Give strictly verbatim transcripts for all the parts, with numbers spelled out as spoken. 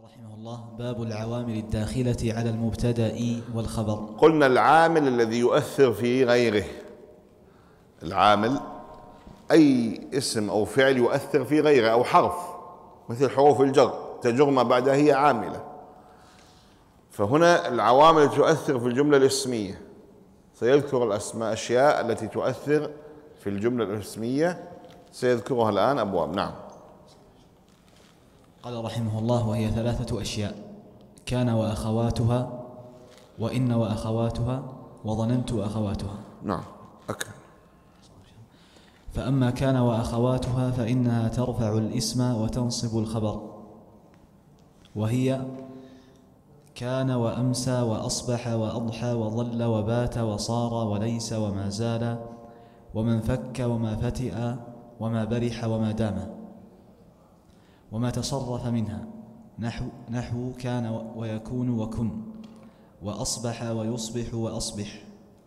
رحمه الله: باب العوامل الداخلة على المبتدأ والخبر. قلنا العامل الذي يؤثر في غيره. العامل أي اسم أو فعل يؤثر في غيره، أو حرف مثل حروف الجر تجر ما بعدها هي عاملة. فهنا العوامل تؤثر في الجملة الاسمية، سيذكر الأسماء أشياء التي تؤثر في الجملة الاسمية سيذكرها الآن أبواب. نعم. قال رحمه الله: وهي ثلاثة أشياء: كان وأخواتها، وإن وأخواتها، وظننت وأخواتها. نعم. أكد. فأما كان وأخواتها فإنها ترفع الاسم وتنصب الخبر، وهي كان وأمسى وأصبح وأضحى وظل وبات وصار وليس وما زال ومن فك وما فتئ وما برح وما دام وما تصرف منها، نحو, نحو كان ويكون وكن، وأصبح ويصبح وأصبح.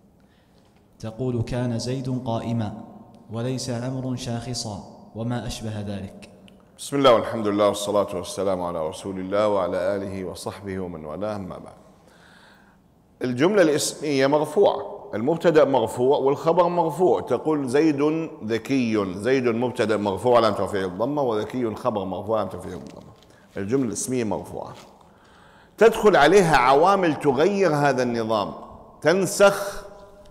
تقول كان زيد قائما وليس عمرو شاخصا وما أشبه ذلك. بسم الله والحمد لله والصلاة والسلام على رسول الله وعلى آله وصحبه ومن والاه، أما بعد. الجملة الاسمية مرفوعة، المبتدأ مرفوع والخبر مرفوع. تقول زيد ذكي، زيد مبتدأ مرفوع علامة رفعه الضمة، وذكي خبر مرفوع علامة رفعه الضمة. الجملة الاسمية مرفوعة، تدخل عليها عوامل تغير هذا النظام، تنسخ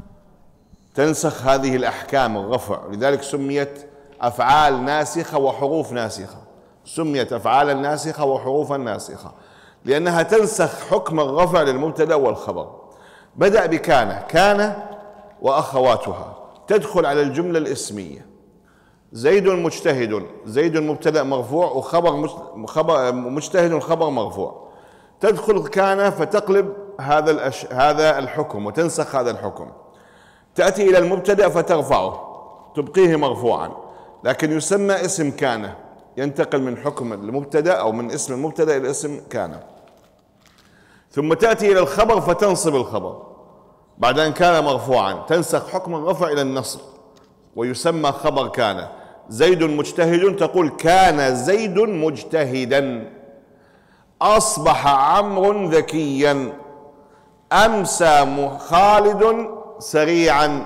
تنسخ هذه الأحكام الرفع، لذلك سميت أفعال ناسخة وحروف ناسخة. سميت أفعالا ناسخة وحروفا ناسخة لأنها تنسخ حكم الرفع للمبتدأ والخبر. بدأ بكان، كان وأخواتها تدخل على الجملة الاسمية. زيد مجتهد، زيد مبتدأ مرفوع وخبر خبر مجتهد خبر مرفوع. تدخل كان فتقلب هذا الأش... هذا الحكم وتنسخ هذا الحكم. تأتي إلى المبتدأ فترفعه تبقيه مرفوعا، لكن يسمى اسم كان، ينتقل من حكم المبتدأ أو من اسم المبتدأ إلى اسم كان. ثم تأتي إلى الخبر فتنصب الخبر بعد أن كان مرفوعا، تنسخ حكم الرفع إلى النصب ويسمى خبر كان. زيد مجتهد تقول كان زيد مجتهدا. أصبح عمرو ذكيا. أمسى خالد سريعا.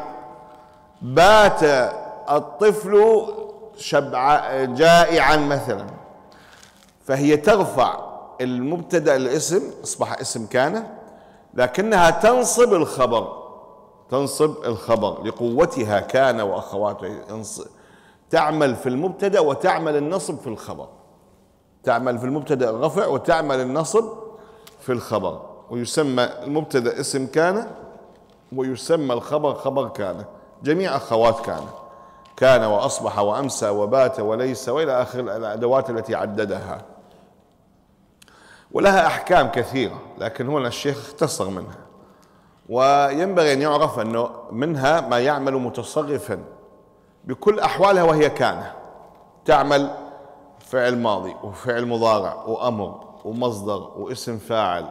بات الطفل شبع جائعا مثلا. فهي ترفع المبتدأ الاسم، أصبح اسم كان، لكنها تنصب الخبر، تنصب الخبر لقوتها كان وأخواته. تعمل في المبتدأ وتعمل النصب في الخبر، تعمل في المبتدأ الرفع وتعمل النصب في الخبر. ويسمى المبتدأ اسم كان ويسمى الخبر خبر كان، جميع أخوات كان، كان وأصبح وأمسى وبات وليس وإلى آخر الأدوات التي عددها. ولها أحكام كثيرة، لكن هنا الشيخ اختصر منها. وينبغي أن يعرف أنه منها ما يعمل متصرفا بكل أحوالها، وهي كان تعمل فعل ماضي وفعل مضارع وأمر ومصدر واسم فاعل،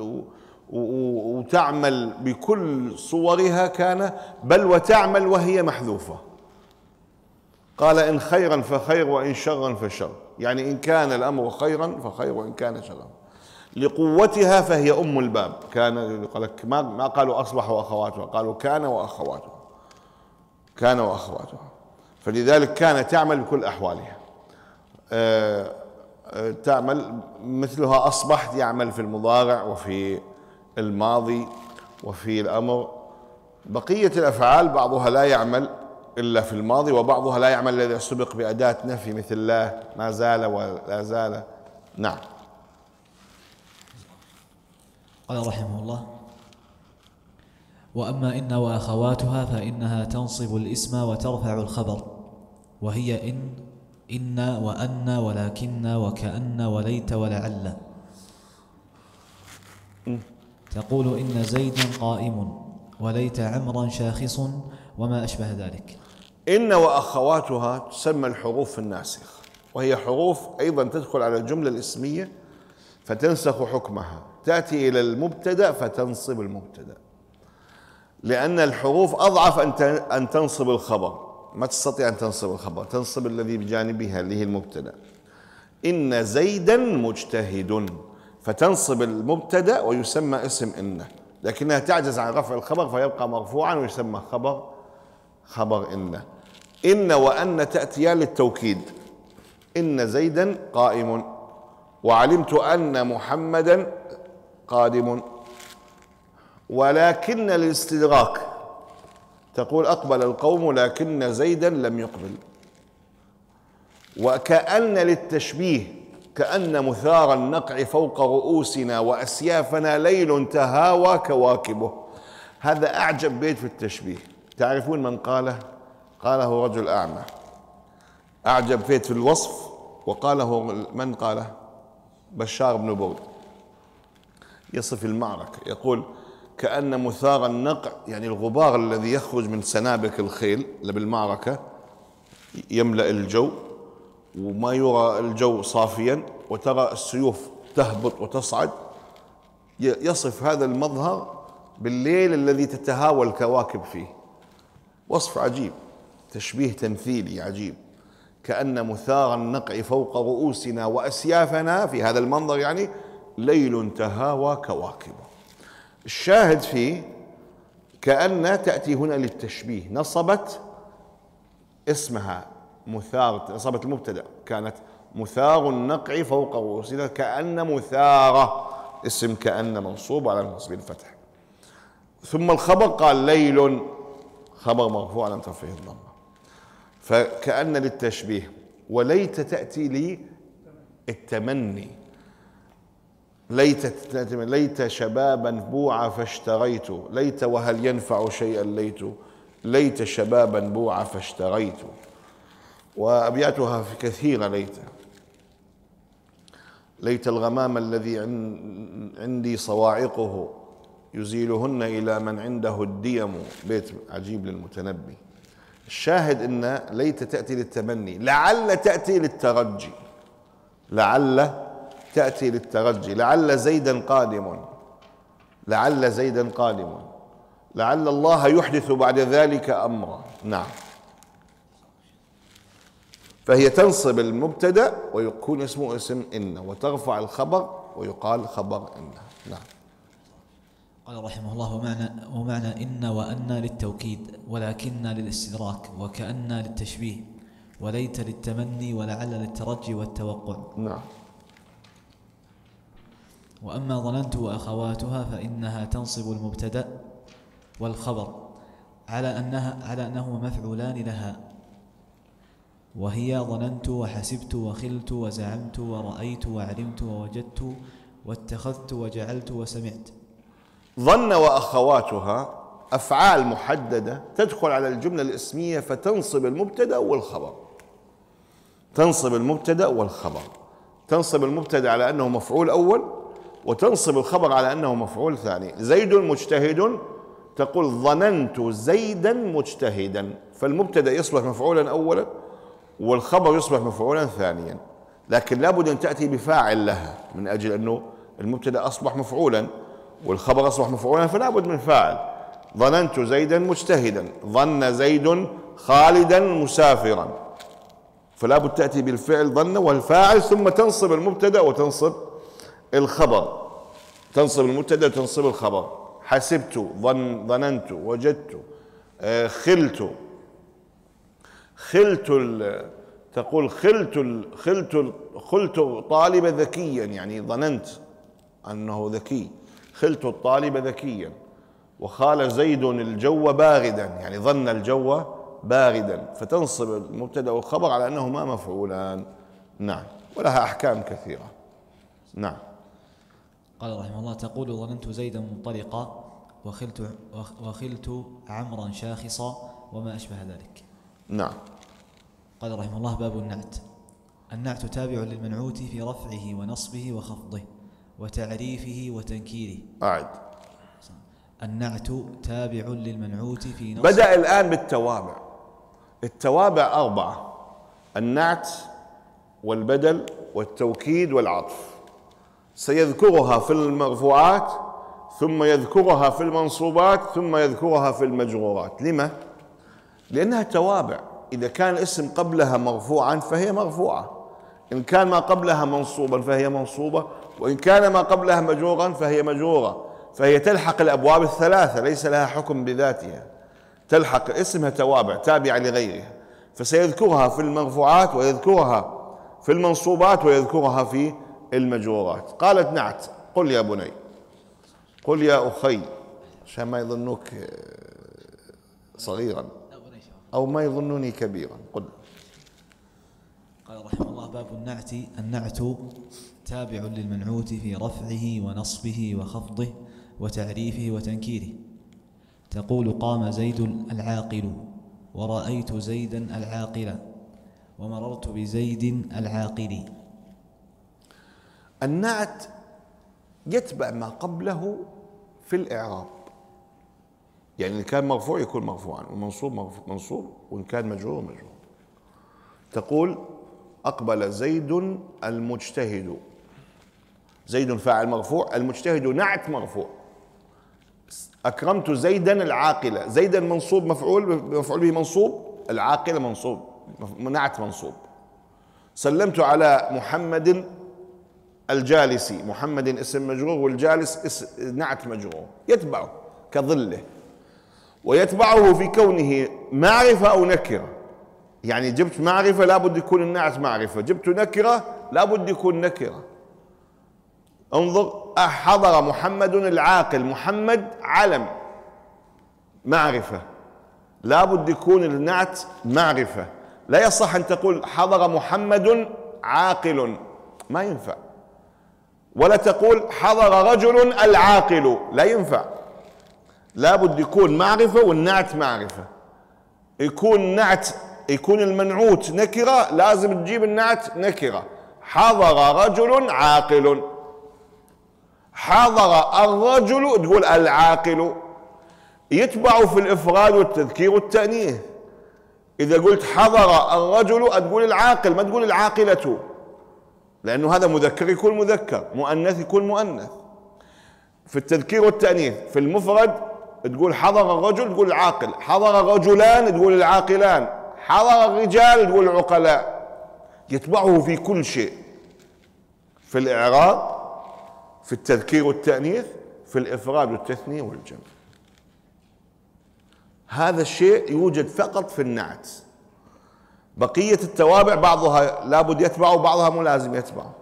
وتعمل بكل صورها كان، بل وتعمل وهي محذوفة. قال إن خيرا فخير وإن شرا فشر، يعني إن كان الأمر خيرا فخير وإن كان شرا. لقوتها فهي أم الباب. كان ما قالوا أصبح وأخواتها، قالوا كان وأخواتها، كان وأخواتها. فلذلك كان تعمل بكل أحوالها. أه أه تعمل مثلها أصبح يعمل في المضارع وفي الماضي وفي الأمر. بقية الأفعال بعضها لا يعمل إلا في الماضي، وبعضها لا يعمل إذا سبق بأداة نفي مثل لا، ما زال ولا زال. نعم. قال رحمه الله: وأما إن وأخواتها فإنها تنصب الاسم وترفع الخبر، وهي إن، إن وأن ولكن وكأن وليت ولعل. تقول إن زيدا قائم وليت عمرا شاخص وما أشبه ذلك. إن وأخواتها تسمى الحروف الناسخة، وهي حروف أيضا تدخل على الجملة الاسمية فتنسخ حكمها. تأتي إلى المبتدأ فتنصب المبتدأ، لأن الحروف أضعف أن تنصب الخبر، ما تستطيع أن تنصب الخبر، تنصب الذي بجانبها اللي هي المبتدأ. إن زيدا مجتهد، فتنصب المبتدأ ويسمى اسم إن، لكنها تعجز عن رفع الخبر فيبقى مرفوعا ويسمى خبر خبر إن. إن وأن تأتيان للتوكيد. إن زيدا قائم، وعلمت أن محمدا قادم. ولكن للاستدراك، تقول أقبل القوم لكن زيدا لم يقبل. وكأن للتشبيه، كأن مثار النقع فوق رؤوسنا وأسيافنا ليل تهاوى كواكبه. هذا أعجب بيت في التشبيه. تعرفون من قاله؟ قاله رجل أعمى. أعجب بيت في الوصف، وقاله من قاله؟ بشار بن برد. يصف المعركة يقول: كأن مثار النقع، يعني الغبار الذي يخرج من سنابك الخيل بالمعركة يملأ الجو، وما يرى الجو صافيا، وترى السيوف تهبط وتصعد. يصف هذا المظهر بالليل الذي تتهاوى الكواكب فيه. وصف عجيب، تشبيه تمثيلي عجيب. كأن مثار النقع فوق رؤوسنا وأسيافنا، في هذا المنظر يعني ليل تهاوى كواكبه. الشاهد فيه كأن تأتي هنا للتشبيه، نصبت اسمها مثار، نصبت المبتدأ، كانت مثار النقع فوق رؤوسنا، كأن مثارة اسم كأن منصوب على نصب الفتح. ثم الخبر قال ليل، خبر مرفوع على رفعه الضمة. فكأن للتشبيه. وليت تأتي للتمني. ليت ليت شبابا بوعى فاشتريت، ليت وهل ينفع شيئا ليت، ليت شبابا بوعى فاشتريت. وأبياتها في كثيرة. ليت ليت الغمام الذي عندي صواعقه يزيلهن إلى من عنده الديم. بيت عجيب للمتنبي. الشاهد إن ليت تأتي للتمني، لعل تأتي للترجي، لعل تأتي للترجي. لعل زيدا قادم، لعل زيدا قادم، لعل الله يحدث بعد ذلك أمرا. نعم. فهي تنصب المبتدأ ويكون اسمه اسم إن، وترفع الخبر ويقال خبر إن. نعم. قال رحمه الله: ومعنى, ومعنى إن وأن للتوكيد، ولكن للاستدراك، وكأن للتشبيه، وليت للتمني، ولعل للترجي والتوقع. نعم. وأما ظننت وأخواتها فإنها تنصب المبتدأ والخبر على أنها على أنهما مفعولان لها، وهي ظننت وحسبت وخلت وزعمت ورأيت وعلمت ووجدت واتخذت وجعلت وسمعت. ظن وأخواتها أفعال محددة تدخل على الجملة الاسمية فتنصب المبتدأ والخبر. تنصب المبتدأ والخبر، تنصب المبتدأ على أنه مفعول أول، وتنصب الخبر على أنه مفعول ثاني. زيد مجتهد، تقول ظننت زيدا مجتهدا، فالمبتدأ يصبح مفعولا أولا والخبر يصبح مفعولا ثانيا، لكن لابد أن تأتي بفاعل لها، من أجل أنه المبتدأ أصبح مفعولا والخبر أصبح مفعولا، فلا بد من فاعل. ظننت زيدا مجتهدا، ظن زيد خالدا مسافرا، فلا بد تأتي بالفعل ظن والفاعل، ثم تنصب المبتدأ وتنصب الخبر. تنصب المبتدأ وتنصب الخبر. حسبت، ظن ظننت، وجدت، آه خلت خلت تقول خلت خلت خلت طالب ذكيا، يعني ظننت أنه ذكي، خلت الطالب ذكيا. وخال زيد الجو باردا، يعني ظن الجو باردا، فتنصب المبتدأ والخبر على أنهما مفعولان. نعم. ولها أحكام كثيرة. نعم. قال رحمه الله: تقول ظننت زيدا منطلقا، وخلت وخلت عمرا شاخصا، وما أشبه ذلك. نعم. قال رحمه الله: باب النعت. النعت تابع للمنعوت في رفعه ونصبه وخفضه وتعريفه وتنكيره. أعد. النعت تابع للمنعوت في نصبه. بدأ الآن بالتوابع. التوابع أربعة: النعت والبدل والتوكيد والعطف. سيذكرها في المرفوعات، ثم يذكرها في المنصوبات، ثم يذكرها في المجرورات. لما؟ لأنها توابع. إذا كان اسم قبلها مرفوعا فهي مرفوعة، إن كان ما قبلها منصوبا فهي منصوبة، وإن كان ما قبلها مجرورا فهي مجرورة، فهي تلحق الأبواب الثلاثة، ليس لها حكم بذاتها، تلحق اسمها توابع تابعة لغيرها، فسيذكرها في المرفوعات ويذكرها في المنصوبات ويذكرها في المجرورات. قالت نعت، قل يا بني، قل يا أخي، عشان ما يظنوك صغيرا أو ما يظنوني كبيرا. قل. قال رحمه الله: باب النعت. النعت تابع للمنعوت في رفعه ونصبه وخفضه وتعريفه وتنكيره. تقول: قام زيد العاقل، ورأيت زيدا العاقل، ومررت بزيد العاقل. النعت يتبع ما قبله في الإعراب، يعني إن كان مرفوع يكون مرفوعا، ومنصوب منصوب، وإن كان مجرور مجرور. تقول: أقبل زيد المجتهد. زيد فاعل مرفوع، المجتهد نعت مرفوع. أكرمت زيدا العاقلة، زيدا منصوب مفعول مفعول به منصوب، العاقلة منصوب نعت منصوب. سلمت على محمد الجالسي، محمد اسم مجرور والجالس اسم نعت مجرور، يتبعه كظله، ويتبعه في كونه معرفة أو نكرة. يعني جبت معرفة لابد يكون النعت معرفة، جبت نكرة لابد يكون نكرة. انظر: حضر محمد العاقل، محمد علم معرفة، لابد يكون النعت معرفة. لا يصح أن تقول حضر محمد عاقل، ما ينفع. ولا تقول حضر رجل العاقل، لا ينفع. لابد يكون معرفة والنعت معرفة. يكون نعت يكون المنعوت نكرة، لازم تجيب النعت نكرة. حضر رجل عاقل، حضر الرجل تقول العاقل. يتبع في الإفراد والتذكير والتأنيث. إذا قلت حضر الرجل تقول العاقل، ما تقول العاقلة، لأنه هذا مذكر يكون مذكر، مؤنث يكون مؤنث. في التذكير والتأنيث في المفرد تقول حضر الرجل تقول العاقل، حضر الرجلان تقول العاقلان، حضر الرجال تقول العقلاء. يتبعه في كل شيء، في الإعراب، في التذكير والتأنيث، في الإفراد والتثنية والجمع. هذا الشيء يوجد فقط في النعت. بقية التوابع بعضها لابد يتبعه وبعضها مو لازم يتبعه،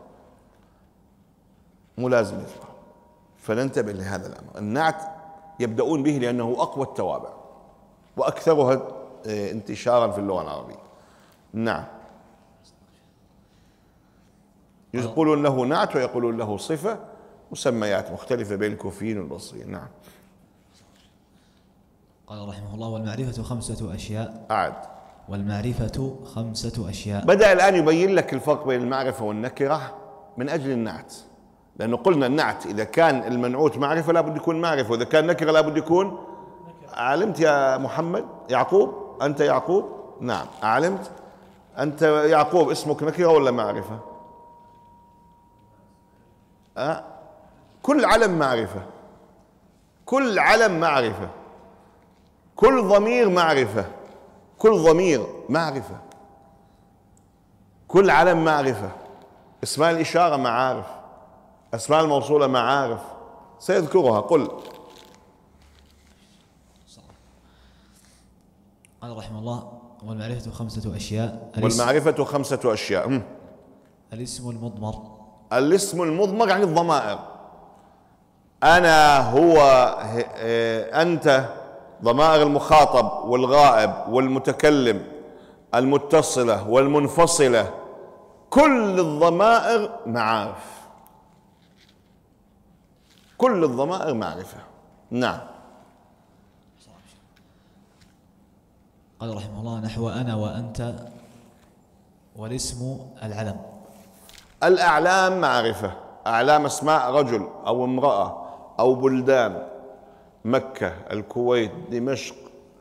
مو لازم يتبعه. فننتبه لهذا الأمر. النعت يبدأون به لأنه أقوى التوابع وأكثرها انتشارا في اللغة العربية. نعم. يقولون له نعت ويقولون له صفة، مسميات مختلفة بين الكوفيين والبصريين. نعم. قال رحمه الله: والمعرفة خمسة أشياء. أعد. والمعرفة خمسة أشياء. بدأ الآن يبين لك الفرق بين المعرفة والنكرة من أجل النعت، لأنه قلنا النعت إذا كان المنعوت معرفة لابد يكون معرفة، وإذا كان نكرة لابد يكون. علمت يا محمد؟ يعقوب؟ أنت يعقوب؟ نعم. علمت؟ أنت يعقوب اسمك نكرة ولا معرفة؟ أه؟ كل علم معرفة، كل علم معرفة، كل ضمير معرفة، كل ضمير معرفة، كل علم معرفة. اسماء الإشارة معارف، أسماء الموصولة معارف، سيذكرها. قل. قال رحمه الله: والمعرفة خمسة أشياء. والمعرفة خمسة أشياء. الاسم المضمر. الاسم المضمر يعني الضمائر. أنا، هو، أنت، ضمائر المخاطب والغائب والمتكلم، المتصلة والمنفصلة، كل الضمائر معارف، كل الضمائر معرفة. نعم. قال رحمه الله: نحو أنا وأنت. والاسم العلم. الأعلام معرفة، أعلام أسماء رجل أو امرأة أو بلدان، مكة، الكويت، دمشق،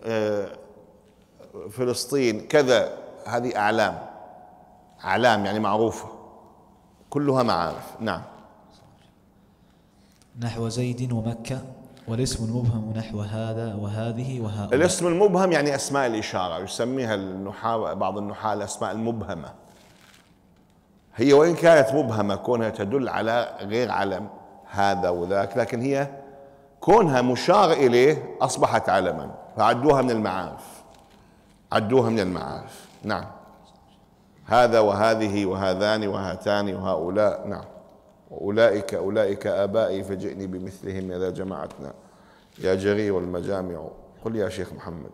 فلسطين، كذا، هذه أعلام، أعلام يعني معروفة، كلها معارف. نعم. نحو زيد ومكة. والاسم المبهم نحو هذا وهذه وهؤلاء. الاسم المبهم يعني أسماء الإشارة، يسميها النحاة بعض النحاة الأسماء المبهمة. هي وإن كانت مبهمة كونها تدل على غير علم هذا وذاك، لكن هي كونها مشار إليه أصبحت علما، فعدوها من المعارف، عدوها من المعارف. نعم، هذا وهذه وهذان وهاتان وهؤلاء. نعم، وأولئك أولئك آبائي فجئني بمثلهم إذا جمعتنا يا جري والمجامع. قل يا شيخ محمد.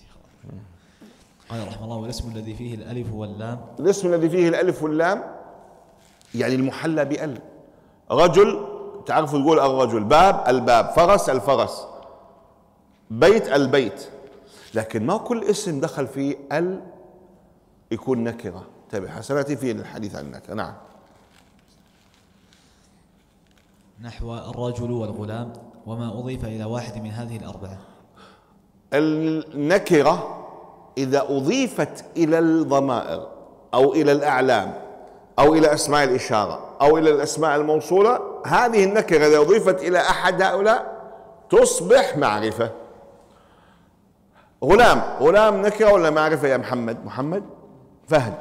قال رحمه الله: والاسم الذي فيه الألف واللام. الاسم الذي فيه الألف واللام يعني المحلى بأل. رجل تعرفوا تقول الرجل، باب الباب، فرس الفرس، بيت البيت، لكن ما كل اسم دخل فيه ال يكون نكرة. انتبه، سنأتي في الحديث عن النكرة. نعم. نحو الرجل والغلام وما أضيف إلى واحد من هذه الأربعة. النكرة إذا أضيفت إلى الضمائر أو إلى الأعلام أو إلى أسماء الإشارة أو إلى الأسماء الموصولة، هذه النكرة إذا أضيفت إلى أحد هؤلاء تصبح معرفة. غلام، غلام نكرة ولا معرفة يا محمد؟ محمد فهد،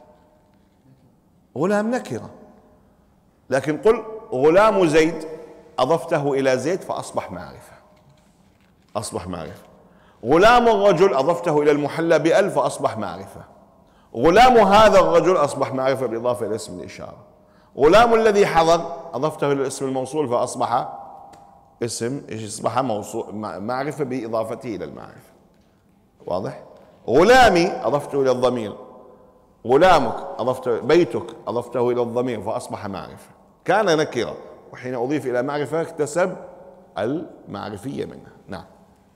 غلام نكرة، لكن قل غلام زيد، أضفته إلى زيد فأصبح معرفة، أصبح معرفة. غلام الرجل أضفته إلى المحلى بأل فأصبح معرفة. غلام هذا الرجل أصبح معرفة بالإضافة إلى اسم الإشارة. غلام الذي حضر أضفته إلى الاسم الموصول فأصبح اسم، أصبح موصول معرفة بإضافته إلى المعرفة. واضح؟ غلامي أضفته إلى الضمير، غلامك أضفته، بيتك أضفته إلى الضمير فأصبح معرفة. كان نكرة وحين أضيف إلى معرفة اكتسب المعرفية منها. نعم.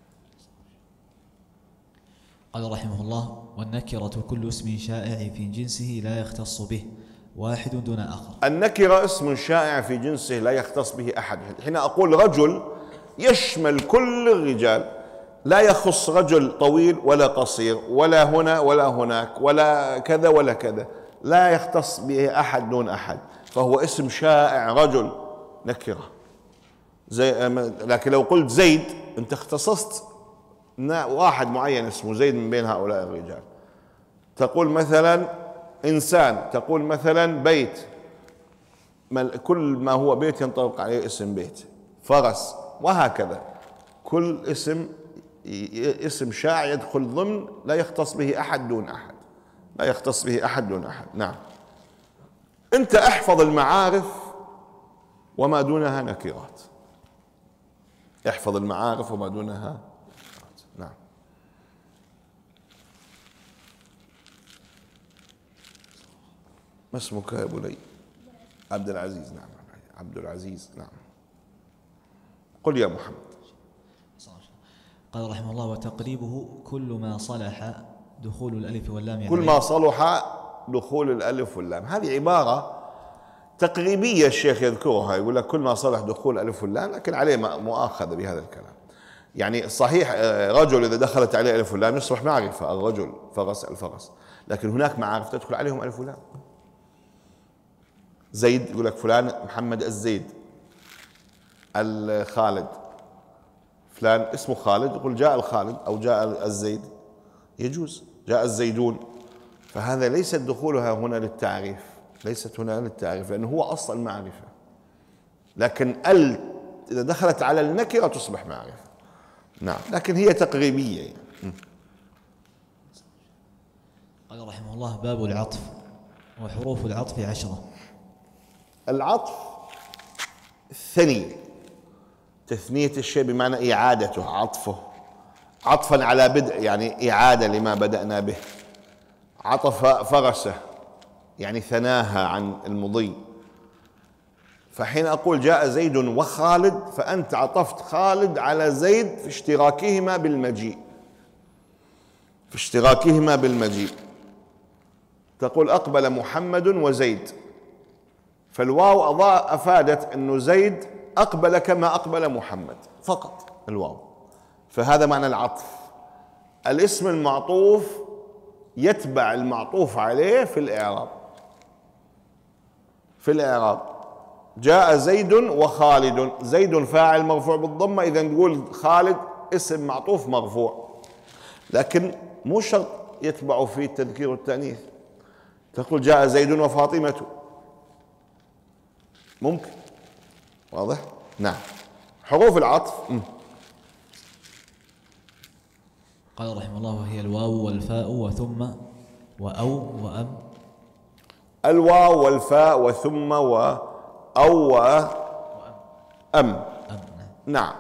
قال رحمه الله: والنكرة كل اسم شائع في جنسه لا يختص به واحد دون آخر. النكرة اسم شائع في جنسه لا يختص به أحد. حين أقول رجل يشمل كل الرجال، لا يخص رجل طويل ولا قصير ولا هنا ولا هناك ولا كذا ولا كذا، لا يختص به أحد دون أحد، فهو اسم شائع. رجل نكرة زي، لكن لو قلت زيد أنت اختصصت واحد معين اسمه زيد من بين هؤلاء الرجال. تقول مثلا إنسان، تقول مثلا بيت، كل ما هو بيت ينطبق عليه اسم بيت. فرس، وهكذا. كل اسم اسم شائع يدخل ضمن لا يختص به أحد دون أحد، لا يختص به أحد دون أحد. نعم. أنت احفظ المعارف وما دونها نكرات، احفظ المعارف وما دونها نكرات. نعم. ما اسمك يا بني؟ عبد العزيز. نعم، عبد العزيز. نعم. قل يا محمد. قال رحمه الله: وتقريبه كل ما صلح دخول الألف واللام. كل ما صلح دخول الألف واللام، هذه عبارة تقريبية الشيخ يذكرها، يقول لك كل ما صلح دخول الألف واللام، لكن عليه مؤاخذة بهذا الكلام. يعني صحيح رجل إذا دخلت عليه ألف واللام يصبح معرفة، الرجل، فرس الفرس، لكن هناك معارف تدخل عليهم ألف واللام. زيد يقول لك فلان محمد الزيد. الخالد، فلان اسمه خالد، يقول جاء الخالد أو جاء الزيد، يجوز. جاء الزيدون، فهذا ليست دخولها هنا للتعريف، ليست هنا للتعريف، لأنه هو أصل المعرفة. لكن ال إذا دخلت على النكرة تصبح معرفة. نعم، لكن هي تقريبية يعني. قال رحمه الله: باب العطف وحروف العطف عشرة. العطف ثني، تثنية الشيء بمعنى إعادته، عطفه، عطفا على بدء يعني إعادة لما بدأنا به. عطف فرسه يعني ثناها عن المضي. فحين أقول جاء زيد وخالد، فأنت عطفت خالد على زيد في اشتراكهما بالمجيء، في اشتراكهما بالمجيء. تقول أقبل محمد وزيد، فالواو أضاء أفادت أنه زيد أقبل كما أقبل محمد فقط، الواو. فهذا معنى العطف. الاسم المعطوف يتبع المعطوف عليه في الإعراب، في الإعراب. جاء زيد وخالد، زيد فاعل مرفوع بالضمة، إذا نقول خالد اسم معطوف مرفوع، لكن مو شرط يتبع فيه التذكير والتأنيث. تقول جاء زيد وفاطمة، ممكن. واضح؟ نعم. حروف العطف م. قال رحمه الله: وهي الواو والفاء وثم وأو وأم. الواو والفاء وثم وأو وأم. نعم.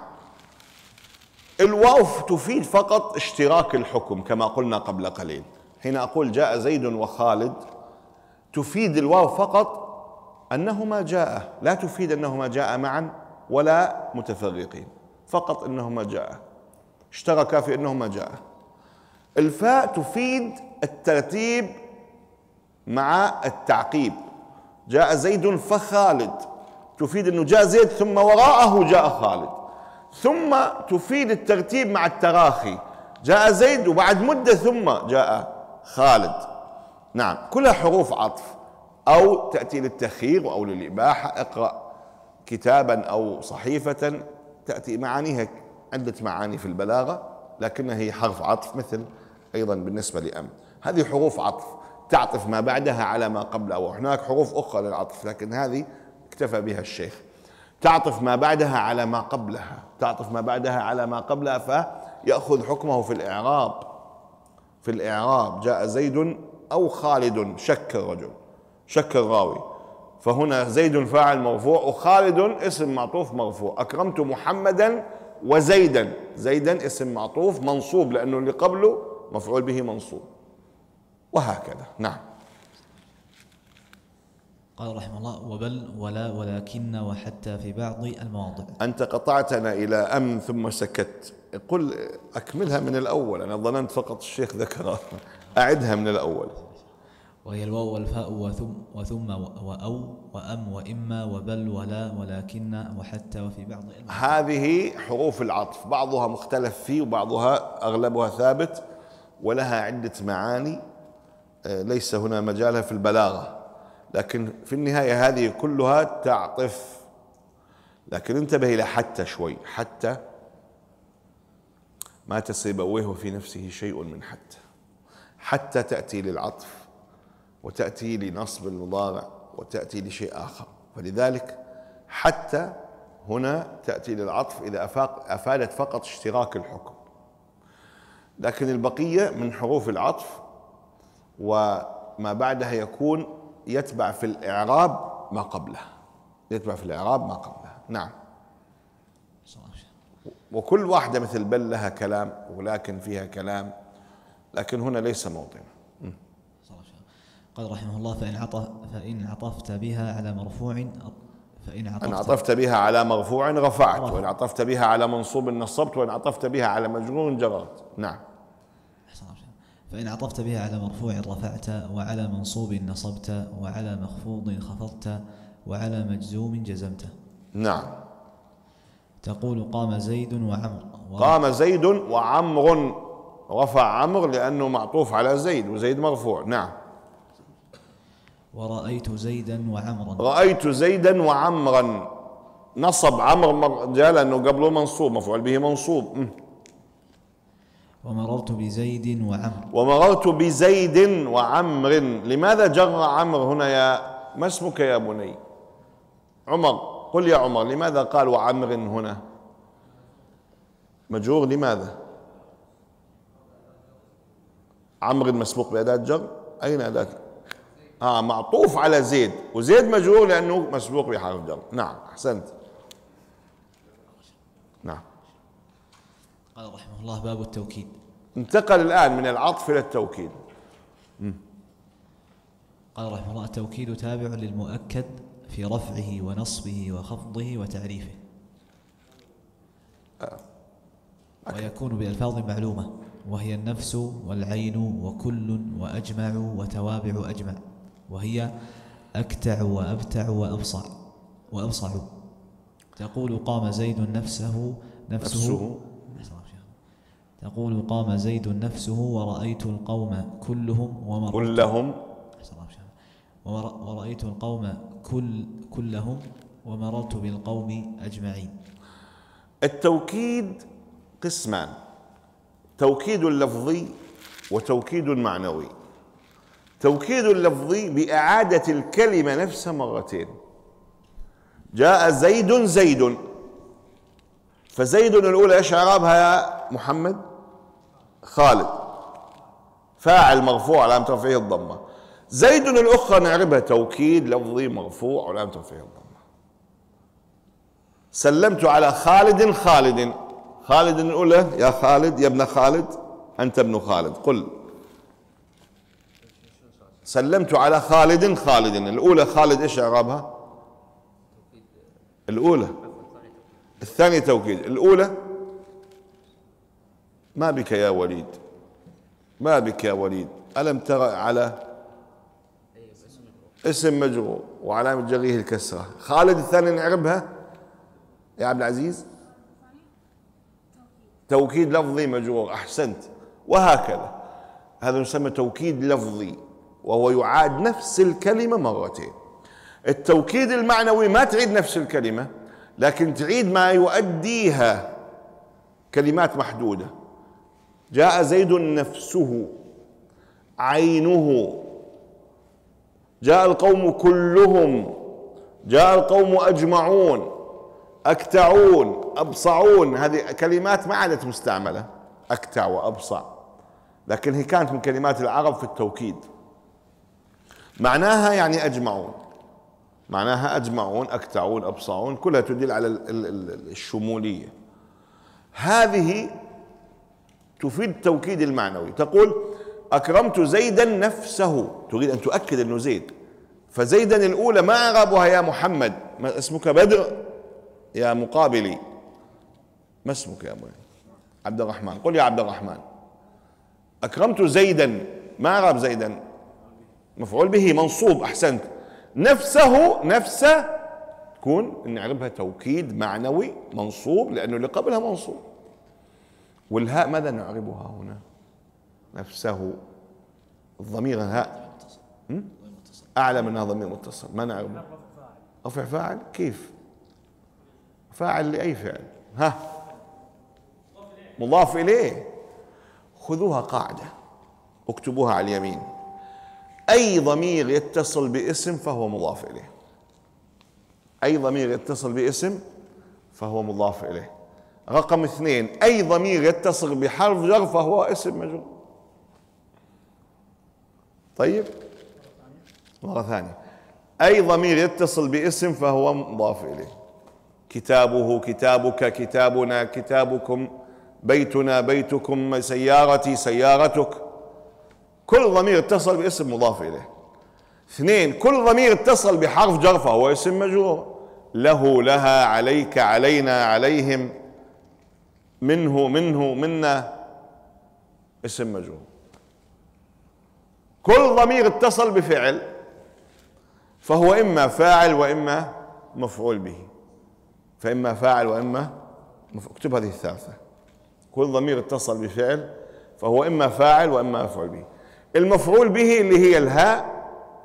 الواو تفيد فقط اشتراك الحكم كما قلنا قبل قليل. حين أقول جاء زيد وخالد تفيد الواو فقط أنهما جاء، لا تفيد أنهما جاء معا ولا متفرقين، فقط أنهما جاء، اشتركا في أنهما جاء. الفاء تفيد الترتيب مع التعقيب. جاء زيد فخالد تفيد أنه جاء زيد ثم وراءه جاء خالد. ثم تفيد الترتيب مع التراخي، جاء زيد وبعد مدة ثم جاء خالد. نعم، كلها حروف عطف، أو تأتي للتخيير أو للإباحة. اقرأ كتابا أو صحيفة تأتي معانيها عدة معاني في البلاغة، لكنها هي حرف عطف، مثل أيضا بالنسبة لأم. هذه حروف عطف تعطف ما بعدها على ما قبلها، وهناك حروف أخرى للعطف لكن هذه اكتفى بها الشيخ. تعطف ما بعدها على ما قبلها، تعطف ما بعدها على ما قبلها فيأخذ حكمه في الإعراب. في الإعراب جاء زيد أو خالد، شك الرجل، شك الراوي، فهنا زيد فاعل مرفوع وخالد اسم معطوف مرفوع. أكرمت محمدا وزيدا، زيدا اسم معطوف منصوب لأنه اللي قبله مفعول به منصوب، وهكذا. نعم. قال رحمه الله: وبل ولا ولكن وحتى في بعض المواضع. أنت قطعتنا إلى أم ثم سكت، قل أكملها من الأول، أنا ظننت فقط الشيخ ذكرها، أعدها من الأول. وهي الواو والفاء وثم وثم وأو وأم وإما وبل ولا ولكن وحتى وفي بعض المواضع. هذه حروف العطف، بعضها مختلف فيه وبعضها أغلبها ثابت ولها عدة معاني ليس هنا مجالها في البلاغة، لكن في النهاية هذه كلها تعطف. لكن انتبه إلى حتى شوي، حتى ما تسيبويه في نفسه شيء من حتى. حتى تأتي للعطف وتأتي لنصب المضارع وتأتي لشيء آخر، فلذلك حتى هنا تأتي للعطف إذا أفادت فقط اشتراك الحكم، لكن البقية من حروف العطف وما بعدها يكون يتبع في الإعراب ما قبله، يتبع في الإعراب ما قبله. نعم. وكل واحدة مثل بل لها كلام ولكن فيها كلام، لكن هنا ليس موطن. قال رحمه الله: فإن عطف فإن عطفت بها على مرفوع فإن عطفت, إن عطفت بها على مرفوع رفعت، وإن عطفت بها على منصوب نصبت، وإن عطفت بها على مجرور جررت. نعم. فإن عطفت بها على مرفوع رفعت، وعلى منصوب نصبت، وعلى مخفوض خفضت، وعلى مجزوم جزمت. نعم. تقول قام زيد وعمر. قام زيد وعمر، رفع عمر لأنه معطوف على زيد وزيد مرفوع. نعم. ورأيت زيدا وعمرا. رأيت زيدا وعمرا، نصب عمر جاء لأنه قبله منصوب، مفعول به منصوب. ومررت بزيد وعمر. ومررت بزيد وعمر. لماذا جر عمر هنا؟ يا ما اسمك يا بني؟ عمر. قل يا عمر، لماذا قال وعمر هنا؟ مجرور، لماذا؟ عمر مسبوق بأداة جر. أين أداة؟ آه معطوف على زيد، وزيد مجرور لأنه مسبوق بحرف جر. نعم، أحسنت. نعم. قال رحمه الله: باب التوكيد. انتقل الآن من العطف إلى التوكيد. م. قال رحمه الله: التوكيد تابع للمؤكد في رفعه ونصبه وخفضه وتعريفه، آه. ويكون بألفاظ معلومة، وهي النفس والعين وكل وأجمع وتوابع أجمع، وهي أكتع وأبتع وأبصع وأبصع. تقول قام زيد نفسه نفسه, نفسه. تقول قام زيد نفسه ورأيت القوم كلهم ومررت كلهم ورأيت القوم كل كلهم ومررت بالقوم أجمعين. التوكيد قسمان: توكيد لفظي وتوكيد معنوي. توكيد لفظي بإعادة الكلمة نفسها مرتين، جاء زيد زيد، فزيد الأولى إيش إعرابها يا محمد؟ خالد، فاعل مرفوع علامة رفعه الضمة. زيد الأخرى نعربها توكيد لفظي مرفوع وعلامة رفعه الضمة. سلمت على خالد خالد، خالد الأولى يا خالد يا ابن خالد، أنت ابن خالد. قل سلمت على خالد خالد، الأولى خالد إيش إعرابها؟ الأولى. الثانية توكيد. الأولى ما بك يا وليد، ما بك يا وليد، ألم ترى على اسم مجرور وعلامة جره الكسرة. خالد الثانية نعربها يا عبد العزيز توكيد لفظي مجرور. أحسنت. وهكذا هذا يسمى توكيد لفظي، وهو يعاد نفس الكلمة مرتين. التوكيد المعنوي ما تعيد نفس الكلمة، لكن تعيد ما يؤديها، كلمات محدودة. جاء زيد نفسه، عينه، جاء القوم كلهم، جاء القوم أجمعون، أكتعون، أبصعون. هذه كلمات ما عادت مستعملة، أكتع وأبصع، لكن هي كانت من كلمات العرب في التوكيد. معناها يعني أجمعون، معناها أجمعون، أكتعون، أبصعون، كلها تدل على الشمولية. هذه تفيد التوكيد المعنوي. تقول أكرمت زيدا نفسه، تريد أن تؤكد أنه زيد. فزيدا الأولى ما أعربها يا محمد؟ ما اسمك؟ بدر يا مقابلي. ما اسمك يا أبو عبد الرحمن؟ قل يا عبد الرحمن. أكرمت زيدا، ما أعرب زيدا؟ مفعول به منصوب. أحسنت. نفسه، نفسه تكون نعربها توكيد معنوي منصوب، لأنه اللي قبلها منصوب. والهاء ماذا نعربها هنا؟ نفسه، الضمير الهاء أعلى منها ضمير متصل، ما نعربه. رفع فاعل. كيف فاعل لأي فعل؟ ها، مضاف إليه. خذوها قاعدة اكتبوها على اليمين: أي ضمير يتصل باسم فهو مضاف إليه. أي ضمير يتصل باسم فهو مضاف إليه. رقم اثنين: أي ضمير يتصل بحرف جر فهو اسم مجرور. طيب، مرة ثانية: أي ضمير يتصل باسم فهو مضاف إليه. كتابه، كتابك، كتابنا، كتابكم، بيتنا، بيتكم، سيارتي، سيارتك. كل ضمير اتصل باسم مضاف إليه. اثنين: كل ضمير اتصل بحرف جر فهو اسم مجرور. له، لها، عليك، علينا، عليهم، منه، منه، منا، اسم مجرور. كل ضمير اتصل بفعل فهو إما فاعل وإما مفعول به، فإما فاعل وإما مفعول. اكتب هذه الثالثة: كل ضمير اتصل بفعل فهو إما فاعل وإما مفعول به. المفعول به اللي هي الهاء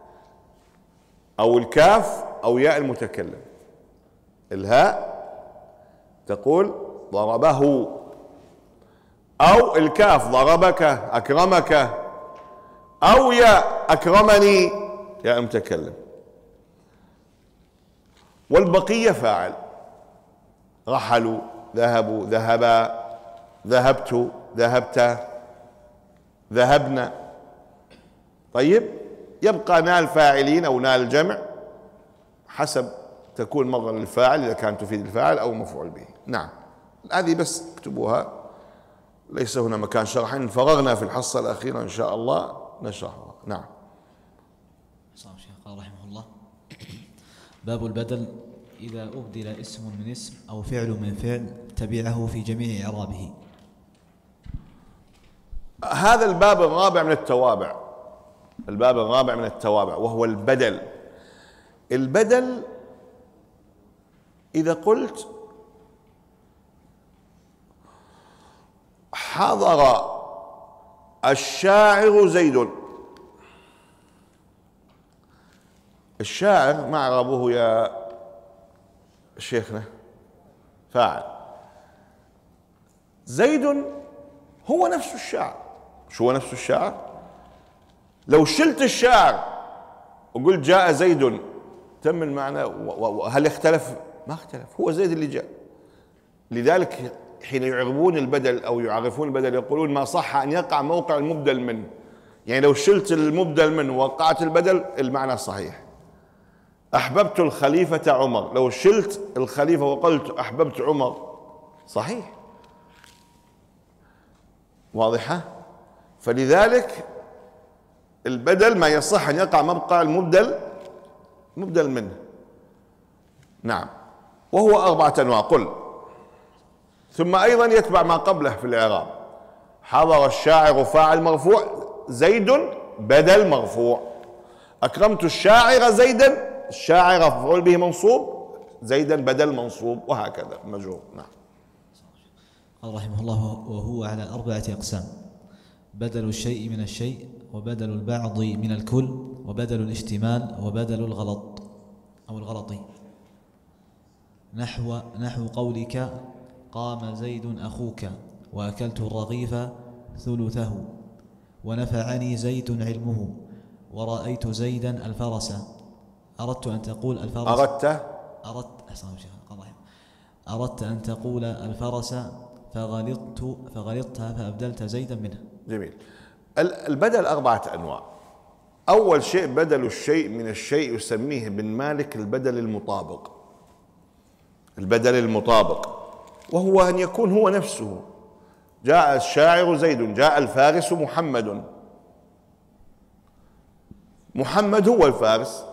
أو الكاف أو ياء المتكلم. الهاء تقول ضربه، أو الكاف ضربك، أكرمك، أو ياء أكرمني، ياء المتكلم. والبقية فاعل: رحلوا، ذهبوا، ذهبا، ذهبت، ذهبت، ذهبنا. طيب، يبقى نال فاعلين أو نال جمع حسب تكون مرة للفاعل إذا كانت تفيد الفاعل أو مفعول به. نعم، هذه بس اكتبوها، ليس هنا مكان شرح. فرغنا في الحصة الأخيرة إن شاء الله نشرحها. نعم. صاحب الشيخ قال رحمه الله: باب البدل إذا أبدل اسم من اسم أو فعل من فعل تبعه في جميع إعرابه. هذا الباب الرابع من التوابع، الباب الرابع من التوابع وهو البدل. البدل إذا قلت حضر الشاعر زيد، الشاعر ما إعرابه يا شيخنا؟ فاعل. زيد هو نفس الشاعر. شو هو نفس الشاعر؟ لو شلت الشاعر وقلت جاء زيد تم المعنى. وهل اختلف؟ ما اختلف، هو زيد اللي جاء. لذلك حين يعربون البدل أو يعرفون البدل يقولون ما صح أن يقع موقع المبدل منه. يعني لو شلت المبدل منه ووقعت البدل المعنى صحيح. أحببت الخليفة عمر، لو شلت الخليفة وقلت أحببت عمر صحيح. واضحة؟ فلذلك البدل ما يصح أن يقع موقع المبدل مبدل منه. نعم. وهو أربعة أنواع. قل ثم أيضا يتبع ما قبله في الإعراب. حضر الشاعر فاعل مرفوع، زيد بدل مرفوع. أكرمت الشاعر زيدا، الشاعر مفعول به منصوب، زيدا بدل منصوب، وهكذا مجرور. نعم. قال رحمه الله: وهو على أربعة أقسام: بدل الشيء من الشيء، وبدل البعض من الكل، وبدل الاشتمال، وبدل الغلط أو الغلط. نحو نحو قولك: قام زيد أخوك، وأكلت الرغيف ثلثه، ونفعني زيد علمه، ورأيت زيدا الفرس. أردت أن تقول الفرس أردت أردت أحسن شيخ قال رحمه أردت أن تقول الفرس فغلطت فغلطتها فأبدلت زيدا منها. جميل. البدل أربعة أنواع. أول شيء بدل الشيء من الشيء يسميه ابن مالك البدل المطابق. البدل المطابق وهو أن يكون هو نفسه. جاء الشاعر زيد، جاء الفارس محمد. محمد هو الفارس،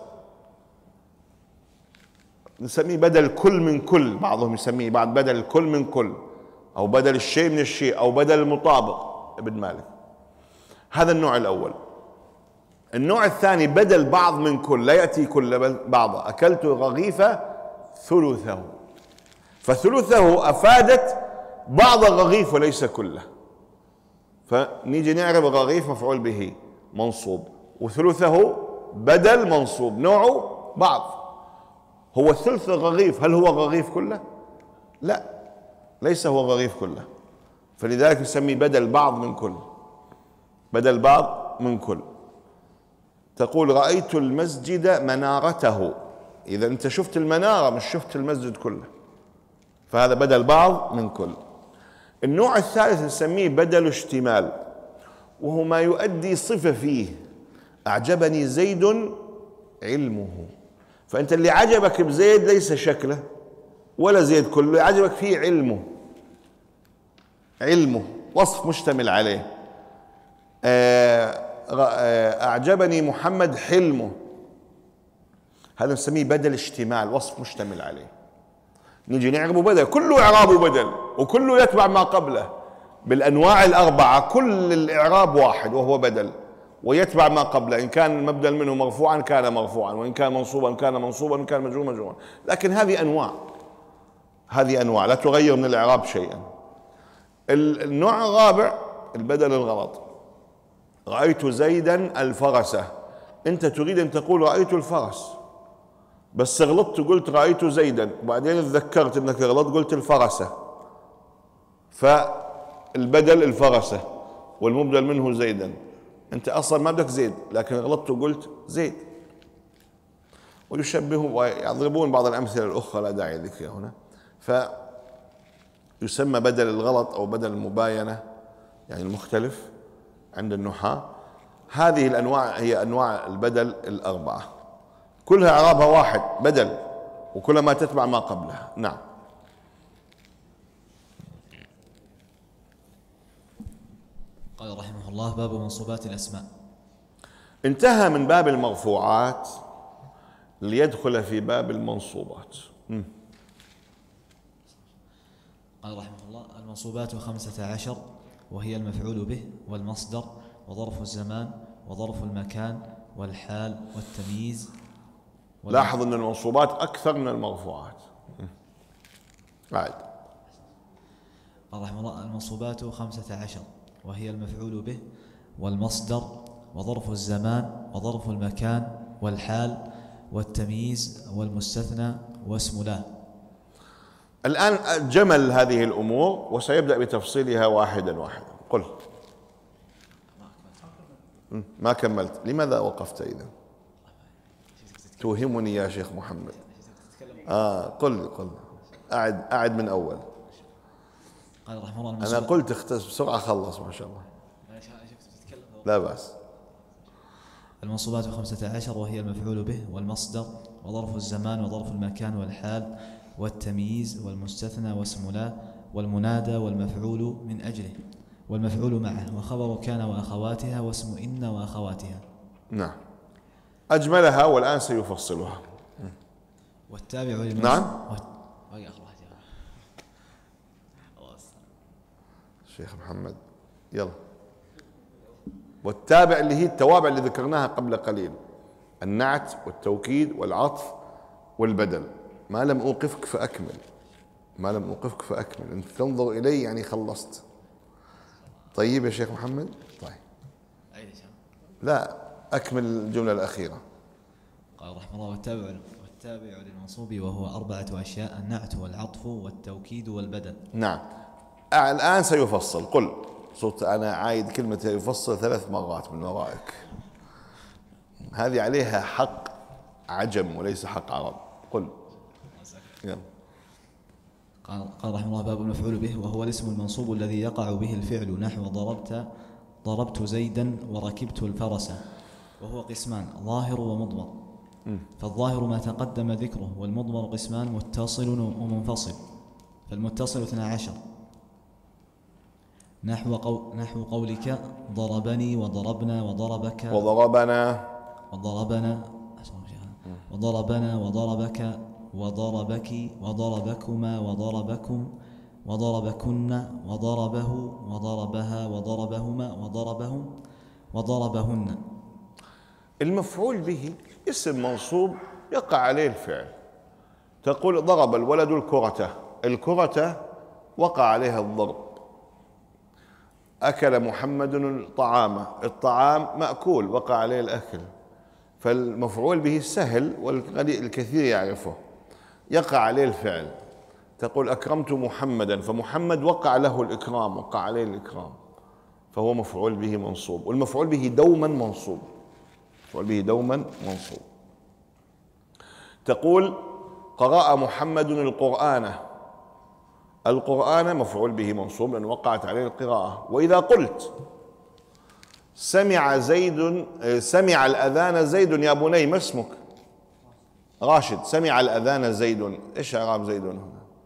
نسميه بدل كل من كل، بعضهم يسميه بعد بدل الكل من كل، أو بدل الشيء من الشيء، أو بدل المطابق. ابن مالك. هذا النوع الأول. النوع الثاني بدل بعض من كل، لا يأتي كل بعض. أكلت رغيف ثلثه، فثلثه أفادت بعض الرغيف وليس كله، فنيجي نعرف الرغيف مفعول به منصوب، وثلثه بدل منصوب، نوعه بعض. هو ثلث الرغيف، هل هو الرغيف كله؟ لا، ليس هو الرغيف كله، فلذلك يسمي بدل بعض من كل. بدل بعض من كل. تقول رأيت المسجد منارته، إذا أنت شفت المنارة مش شفت المسجد كله، فهذا بدل بعض من كل. النوع الثالث نسميه بدل اشتمال، وهو ما يؤدي صفة فيه. أعجبني زيد علمه، فأنت اللي عجبك بزيد ليس شكله ولا زيد كله، عجبك فيه علمه. علمه وصف مشتمل عليه. أعجبني محمد حلمه، هذا نسميه بدل اشتمال، وصف مشتمل عليه. نيجي نعربه بدل، كله إعرابه بدل، وكله يتبع ما قبله بالأنواع الأربعة. كل الإعراب واحد وهو بدل، ويتبع ما قبله. إن كان المبدل منه مرفوعا كان مرفوعا، وإن كان منصوبا كان منصوبا، وإن كان مجرورا مجرورا. لكن هذه أنواع، هذه أنواع لا تغير من الإعراب شيئا. النوع الرابع البدل الغلط. رأيت زيدا الفرسة، أنت تريد أن تقول رأيت الفرس، بس غلطت قلت رأيت زيدا، وبعدين تذكرت أنك غلطت قلت الفرسة، فالبدل الفرسة والمبدل منه زيدا. أنت أصلا ما بدك زيد، لكن غلطت وقلت زيد. ويشبهون ويضربون بعض الأمثلة الأخرى لا داعي لذكرها هنا. فيسمى بدل الغلط أو بدل المباينة، يعني المختلف عند النحاة. هذه الأنواع هي أنواع البدل الأربعة، كلها إعرابها واحد، بدل، وكلما تتبع ما قبلها. نعم. قال رحمه الله: باب منصوبات الأسماء. انتهى من باب المرفوعات ليدخل في باب المنصوبات. م. قال رحمه الله: المنصوبات خمسة عشر، وهي المفعول به، والمصدر، وظرف الزمان، وظرف المكان، والحال، والتمييز. لاحظ أن المنصوبات أكثر من المرفوعات. عاد. قال رحمه الله: المنصوبات خمسة عشر، وهي المفعول به، والمصدر، وظرف الزمان، وظرف المكان، والحال، والتمييز، والمستثنى، واسم لا. الآن جمل هذه الأمور وسيبدأ بتفصيلها واحدا واحدا. قل. ما كملت، لماذا وقفت إذا؟ توهمني يا شيخ محمد. آه قل قل أعد أعد من أول. قال رحمه الله أنا قلت اختص بسرعة خلص ما شاء الله. لا بأس. المنصوبات خمسة عشر، وهي المفعول به والمصدر وظرف الزمان وظرف المكان والحال والتمييز والمستثنى واسم لا والمنادى والمفعول من أجله والمفعول معه وخبر كان وأخواتها واسم إن وأخواتها. نعم أجملها والآن سيفصلها. والتابع للمنصوب. نعم شيخ محمد يلا. والتابع اللي هي التوابع اللي ذكرناها قبل قليل، النعت والتوكيد والعطف والبدل. ما لم أوقفك فأكمل، ما لم أوقفك فأكمل، أنت تنظر إلي يعني خلصت. طيب يا شيخ محمد. طيب لا أكمل الجملة الأخيرة. قال رحمه الله والتابع والتابع للمنصوب وهو أربعة أشياء: النعت والعطف والتوكيد والبدل. نعم الآن سيفصل. قل. صرت أنا عايد كلمة يفصل ثلاث مرات من ورائك، هذه عليها حق عجم وليس حق عرب. قل يلا. قال قال رحمه الله: باب المفعول به، وهو الاسم المنصوب الذي يقع به الفعل، نحو ضربت ضربت زيدا وركبت الفرس. وهو قسمان: ظاهر ومضمر. فالظاهر ما تقدم ذكره، والمضمر قسمان: متصل ومنفصل. فالمتصل اثنا عشر، نحو قو نحو قولك ضربني وضربنا وضربك وضربنا وضربنا وضربنا وضربك وضربك وضربكما وضربكم وضربكن وضربه وضربها وضربهما وضربهم وضربهن. المفعول به اسم منصوب يقع عليه الفعل. تقول ضرب الولد الكرة، الكرة وقع عليها الضرب. أكل محمد الطعام، الطعام مأكول وقع عليه الأكل. فالمفعول به سهل والكثير يعرفه، يقع عليه الفعل. تقول أكرمت محمدا، فمحمد وقع له الإكرام، وقع عليه الإكرام، فهو مفعول به منصوب. والمفعول به دوما منصوب، مفعول به دوما منصوب. تقول قرأ محمد القرآن، القرآن مفعول به منصوب لأن وقعت عليه القراءة. وإذا قلت سمع زيد سمع الأذان زيد يا بني، ما اسمك؟ راشد. سمع الأذان زيد، إيش إعراب زيد هنا؟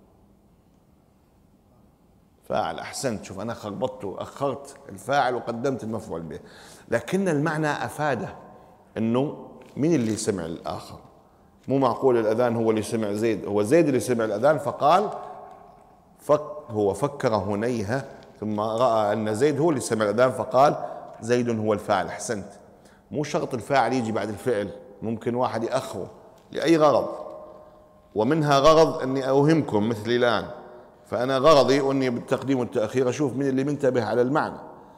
فاعل. أحسنت. شوف أنا خربطت وأخرت الفاعل وقدمت المفعول به، لكن المعنى أفاده إنه مين اللي سمع الآخر؟ مو معقول الأذان هو اللي سمع زيد، هو زيد اللي سمع الأذان. فقال فك هو فكر هنيهة ثم رأى أن زيد هو اللي سمع الأذان فقال زيد هو الفاعل. أحسنت. مو شرط الفاعل يجي بعد الفعل، ممكن واحد يأخره لأي غرض، ومنها غرض أني أوهمكم مثلي الآن. فأنا غرضي أني بالتقديم والتأخير أشوف من اللي منتبه على المعنى،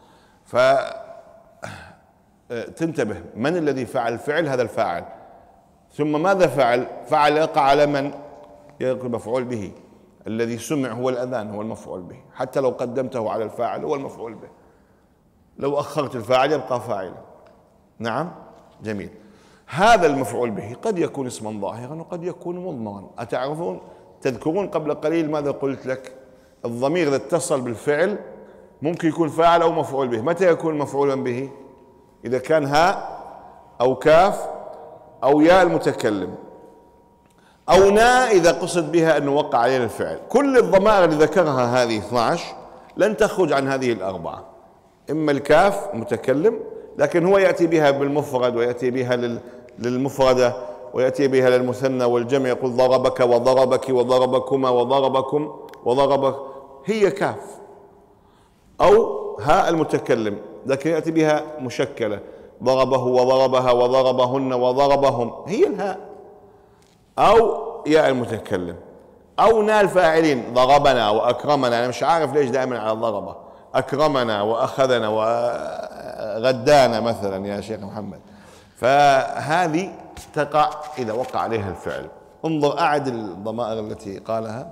فتنتبه من الذي فعل الفعل، هذا الفاعل. ثم ماذا فعل؟ فعل يقع على من؟ يقع مفعول به. الذي سمع هو الأذان، هو المفعول به، حتى لو قدمته على الفاعل هو المفعول به، لو أخرت الفاعل يبقى فاعلا. نعم جميل. هذا المفعول به قد يكون اسما ظاهرا وقد يكون مضمرا. أتعرفون تذكرون قبل قليل ماذا قلت لك؟ الضمير إذا اتصل بالفعل ممكن يكون فاعل أو مفعول به. متى يكون مفعولا به؟ إذا كان هاء أو كاف أو ياء المتكلم، أو نا إذا قصد بها أنه وقع علينا الفعل. كل الضمائر اللي ذكرها هذه اثني عشر لن تخرج عن هذه الأربعة. إما الكاف متكلم لكن هو يأتي بها بالمفرد، ويأتي بها للمفردة، ويأتي بها للمثنى والجمع. يقول ضربك وضربك وضربكما وضربكم وضربك، هي كاف. أو هاء المتكلم لكن يأتي بها مشكلة، ضربه وضربها وضربهن وضربهم، هي الهاء. أو ياء المتكلم. أو نا الفاعلين، ضربنا وأكرمنا. أنا مش عارف ليش دائما على الضربة، أكرمنا وأخذنا وغدانا مثلا يا شيخ محمد. فهذه تقع إذا وقع عليها الفعل. انظر أعد الضمائر التي قالها.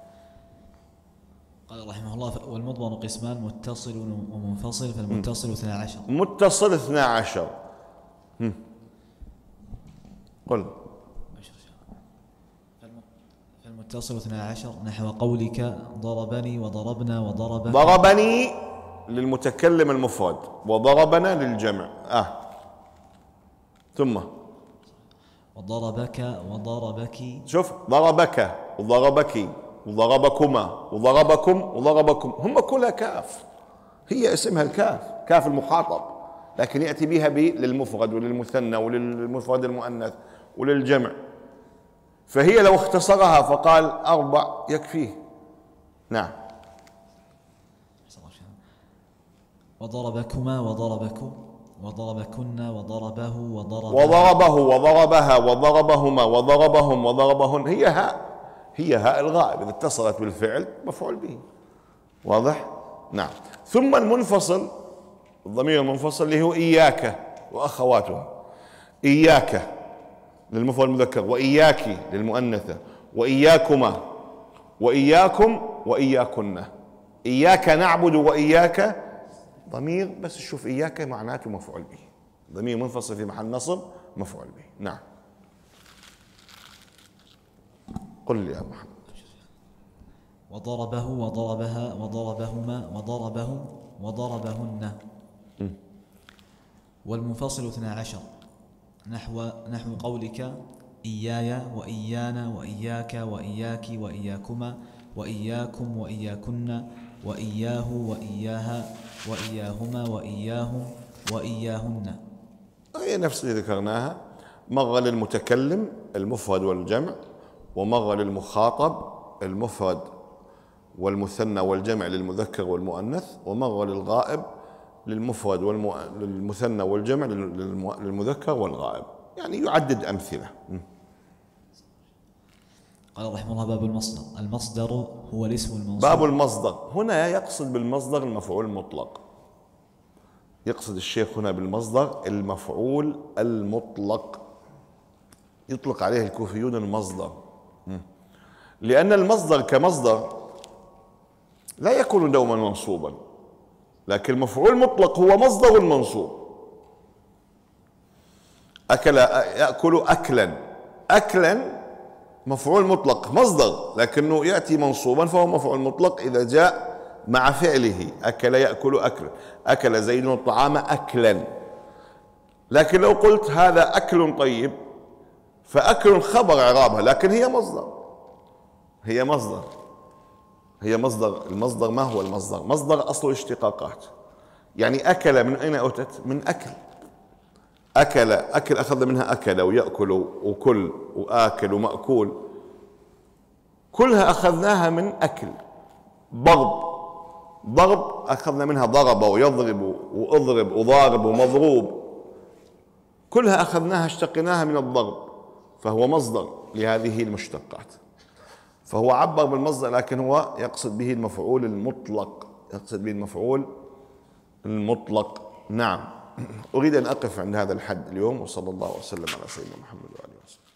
قال رحمه الله: والمضمر قسمان: متصل ومنفصل. فالمتصل اثنا عشر. متصل اثنا عشر. قل. والمتصل اثنا عشر نحو قولك ضربني وضربنا وضربك. ضربني للمتكلم المفرد وضربنا للجمع. آه ثم وضربك وضربك. شوف، ضربك وضربك وضربكما وضربكم وضربكم، هم كلها كاف، هي اسمها الكاف، كاف المخاطب، لكن يأتي بها ب للمفرد وللمثنى وللمفرد المؤنث وللجمع، فهي لو اختصرها فقال أربع يكفيه. نعم. وضربكما وضربكم وضربكن وضربه وضرب وضربه وضربها وضربهما وضربهم وضربهن، هي هاء، هي هاء الغائب إذا اتصلت بالفعل مفعول به. واضح؟ نعم. ثم المنفصل، الضمير المنفصل اللي هو إياك وأخواته. إياك للمفرد المذكر، وإياك للمؤنثة، وإياكما وإياكم وإياكن. إياك نعبد وإياك ضمير، بس شوف إياك معناته مفعول به، ضمير منفصل في محل نصب مفعول به. نعم. قل لي يا محمد. وضربه وضربها وضربهما وضربهم وضربهن. م. والمنفصل اثنا عشر نحو نحو قولك إياي وإيانا وإياك وإياك وإياكما وإياكم وإياكن وإياه وإياها وإياهما وإياهم وإياهن. هي نفس اللي ذكرناها، مرة للمتكلم المفرد والجمع، ومرة للمخاطب المفرد والمثنى والجمع للمذكر والمؤنث، ومرة للغائب للمفرد والمثنى والجمع للمذكر والغائب، يعني يعدد أمثلة. قال رحمه الله: باب المصدر. المصدر هو الاسم المنصوب. باب المصدر هنا يقصد بالمصدر المفعول المطلق، يقصد الشيخ هنا بالمصدر المفعول المطلق، يطلق عليه الكوفيون المصدر، لأن المصدر كمصدر لا يكون دوما منصوبا، لكن المفعول مطلق هو مصدر منصوب. أكل يأكل أكلا، أكلا مفعول مطلق مصدر، لكنه يأتي منصوبا فهو مفعول مطلق إذا جاء مع فعله. أكل يأكل أكلا، أكل زيد الطعام أكلا. لكن لو قلت هذا أكل طيب فأكل خبر إعرابها، لكن هي مصدر، هي مصدر هي مصدر. المصدر ما هو المصدر؟ مصدر أصل اشتقاقات، يعني أكل من أين أتت؟ من أكل. أكل، أكل أخذ منها أكل ويأكل وكل وآكل ومأكول، كلها أخذناها من أكل. ضرب، ضرب أخذنا منها ضرب ويضرب وأضرب وضارب ومضروب، كلها أخذناها اشتقناها من الضرب، فهو مصدر لهذه المشتقات. فهو عبر بالمصدر، لكن هو يقصد به المفعول المطلق، يقصد به المفعول المطلق. نعم. أريد أن أقف عند هذا الحد اليوم، وصلى الله وسلم على سيدنا محمد وآله وسلم.